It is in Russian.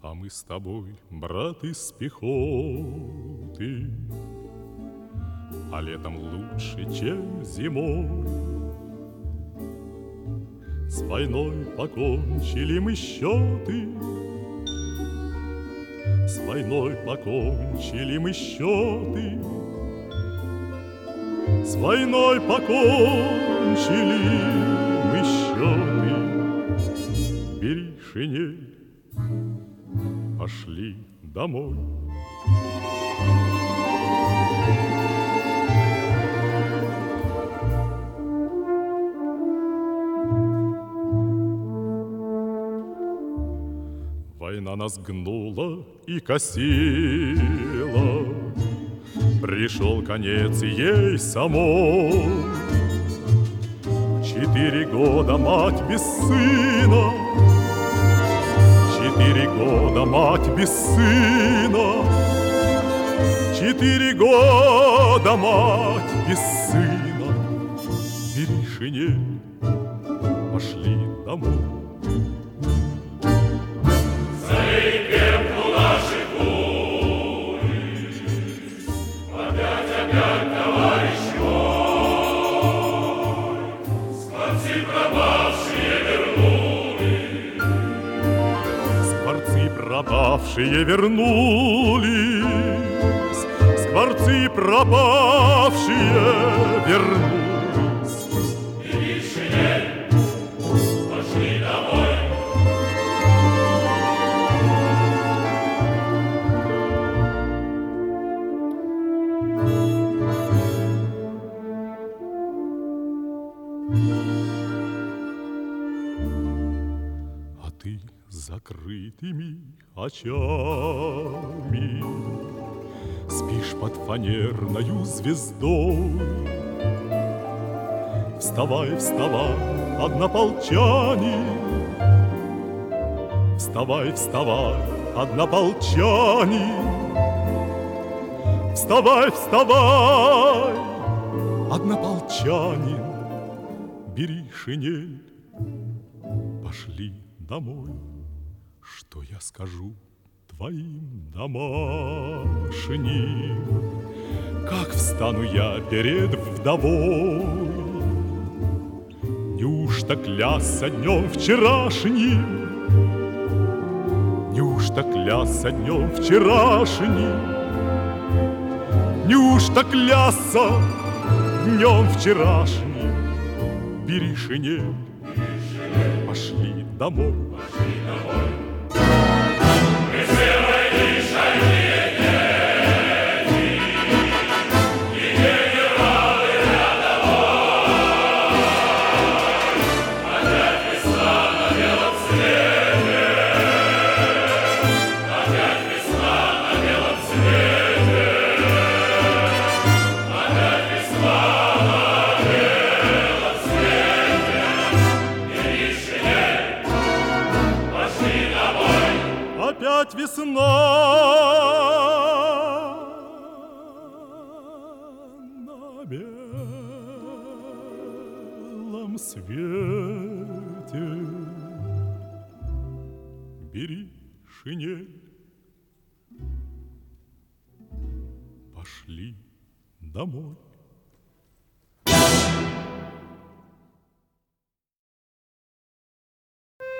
А мы с тобой, брат, из пехоты, а летом лучше, чем зимой. С войной покончили мы счеты, с войной покончили мы счеты, с войной покончили мы счеты. Бери шинель, пошли домой. Война нас гнула и косила, пришел конец ей самой. 4 года мать без сына, 4 года мать без сына, 4 года мать без сына. Бери шинель, пошли домой. Пропавшие вернулись, скворцы пропавшие вернулись. Бери шинель, пошли домой. А ты закрытыми очами спишь под фанерною звездой. Вставай, вставай, однополчане, вставай, вставай, однополчане, вставай, вставай, однополчанин. Бери шинель, пошли домой. Что я скажу твоим домашним? Как встану я перед вдовой? Неужто клясться днем вчерашним? Неужто клясться днем вчерашним? Неужто клясться днем вчерашним? Бери шинель, пошли домой. Опять весна на белом свете. Бери шинель, пошли домой.